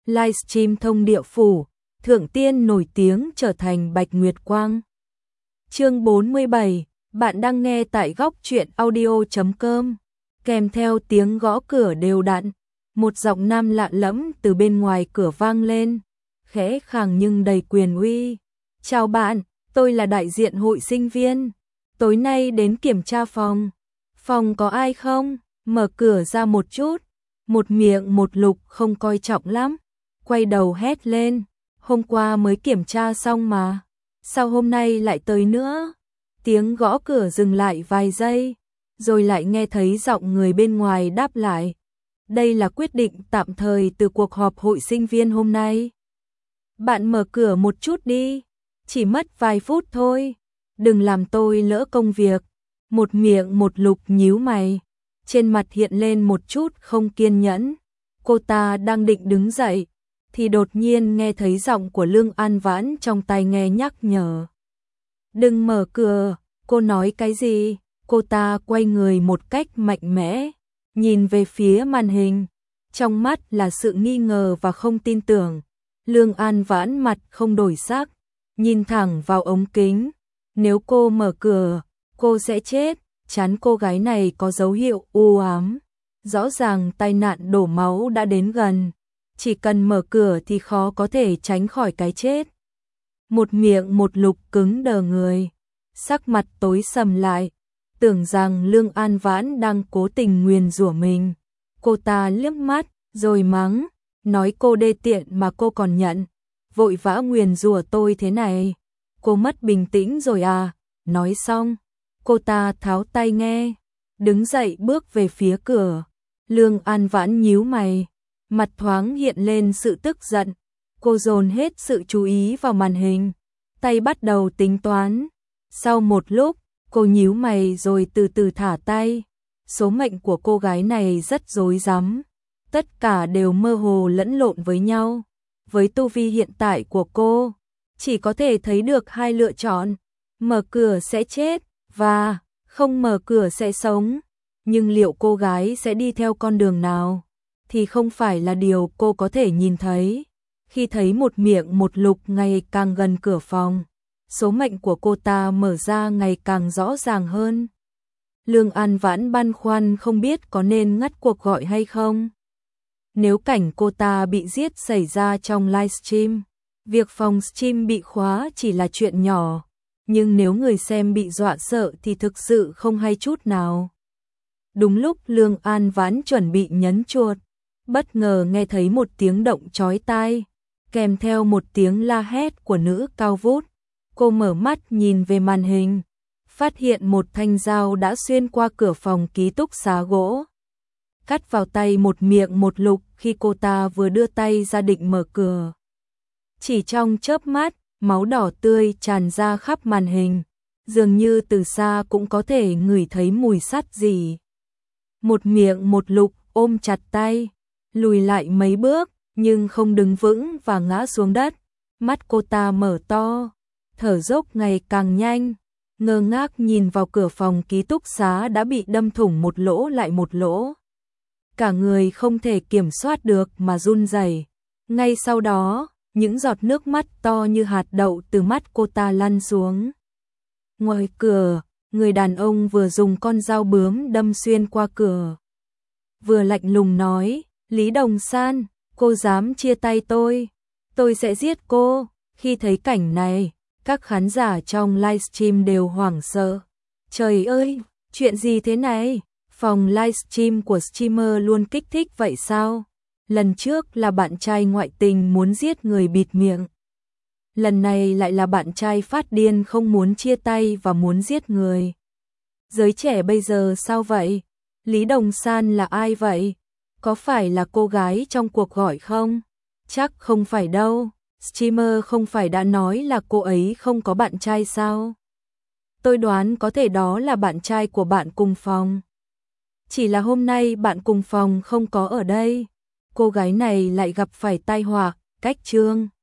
livestream thông địa phủ, thượng tiên nổi tiếng trở thành Bạch Nguyệt Quang. Chương 47, bạn đang nghe tại góc truyện audio.com. Kèm theo tiếng gõ cửa đều đặn, một giọng nam lạ lẫm từ bên ngoài cửa vang lên, khẽ khàng nhưng đầy quyền uy. Chào bạn, tôi là đại diện hội sinh viên. Tối nay đến kiểm tra phòng. Phòng có ai không? Mở cửa ra một chút. Một miệng một lục không coi trọng lắm. Quay đầu hét lên. Hôm qua mới kiểm tra xong mà. Sao hôm nay lại tới nữa? Tiếng gõ cửa dừng lại vài giây. Rồi lại nghe thấy giọng người bên ngoài đáp lại. Đây là quyết định tạm thời từ cuộc họp hội sinh viên hôm nay. Bạn mở cửa một chút đi. Chỉ mất vài phút thôi. Đừng làm tôi lỡ công việc. Một miệng một lục nhíu mày. Trên mặt hiện lên một chút không kiên nhẫn. Cô ta đang định đứng dậy. Thì đột nhiên nghe thấy giọng của Lương An Vãn trong tai nghe nhắc nhở. Đừng mở cửa. Cô nói cái gì? Cô ta quay người một cách mạnh mẽ. Nhìn về phía màn hình. Trong mắt là sự nghi ngờ và không tin tưởng. Lương An Vãn mặt không đổi sắc. Nhìn thẳng vào ống kính. Nếu cô mở cửa, cô sẽ chết. Trán cô gái này có dấu hiệu u ám. Rõ ràng tai nạn đổ máu đã đến gần. Chỉ cần mở cửa thì khó có thể tránh khỏi cái chết. Một miệng một lục cứng đờ người. Sắc mặt tối sầm lại. Tưởng rằng Lương An Vãn đang cố tình nguyền rủa mình. Cô ta liếc mắt, rồi mắng. Nói cô đê tiện mà cô còn nhận. Vội vã nguyền rủa tôi thế này. Cô mất bình tĩnh rồi à? Nói xong, cô ta tháo tai nghe, đứng dậy bước về phía cửa. Lương An Vãn nhíu mày, mặt thoáng hiện lên sự tức giận. Cô dồn hết sự chú ý vào màn hình, tay bắt đầu tính toán. Sau một lúc, cô nhíu mày rồi từ từ thả tay. Số mệnh của cô gái này rất rối rắm, tất cả đều mơ hồ lẫn lộn với nhau. Với tu vi hiện tại của cô, chỉ có thể thấy được hai lựa chọn, mở cửa sẽ chết và không mở cửa sẽ sống. Nhưng liệu cô gái sẽ đi theo con đường nào thì không phải là điều cô có thể nhìn thấy. Khi thấy một miệng một lục ngày càng gần cửa phòng, số mệnh của cô ta mở ra ngày càng rõ ràng hơn. Lương An Vãn băn khoăn không biết có nên ngắt cuộc gọi hay không. Nếu cảnh cô ta bị giết xảy ra trong livestream, việc phòng stream bị khóa chỉ là chuyện nhỏ, nhưng nếu người xem bị dọa sợ thì thực sự không hay chút nào. Đúng lúc Lương An Vãn chuẩn bị nhấn chuột, bất ngờ nghe thấy một tiếng động chói tai, kèm theo một tiếng la hét của nữ cao vút. Cô mở mắt nhìn về màn hình, phát hiện một thanh dao đã xuyên qua cửa phòng ký túc xá gỗ. Cắt vào tay một miệng một lục khi cô ta vừa đưa tay ra định mở cửa. Chỉ trong chớp mắt, máu đỏ tươi tràn ra khắp màn hình, dường như từ xa cũng có thể ngửi thấy mùi sắt gì. Một miệng một lục ôm chặt tay, lùi lại mấy bước, nhưng không đứng vững và ngã xuống đất. Mắt cô ta mở to, thở dốc ngày càng nhanh, ngơ ngác nhìn vào cửa phòng ký túc xá đã bị đâm thủng một lỗ lại một lỗ. Cả người không thể kiểm soát được mà run rẩy. Ngay sau đó, những giọt nước mắt to như hạt đậu từ mắt cô ta lăn xuống. Ngoài cửa, người đàn ông vừa dùng con dao bướm đâm xuyên qua cửa. Vừa lạnh lùng nói, Lý Đồng San, cô dám chia tay tôi sẽ giết cô. Khi thấy cảnh này, các khán giả trong livestream đều hoảng sợ. Trời ơi, chuyện gì thế này? Phòng livestream của streamer luôn kích thích vậy sao? Lần trước là bạn trai ngoại tình muốn giết người bịt miệng. Lần này lại là bạn trai phát điên không muốn chia tay và muốn giết người. Giới trẻ bây giờ sao vậy? Lý Đồng San là ai vậy? Có phải là cô gái trong cuộc gọi không? Chắc không phải đâu. Streamer không phải đã nói là cô ấy không có bạn trai sao? Tôi đoán có thể đó là bạn trai của bạn cùng phòng. Chỉ là hôm nay bạn cùng phòng không có ở đây. Cô gái này lại gặp phải tai họa, cách chương.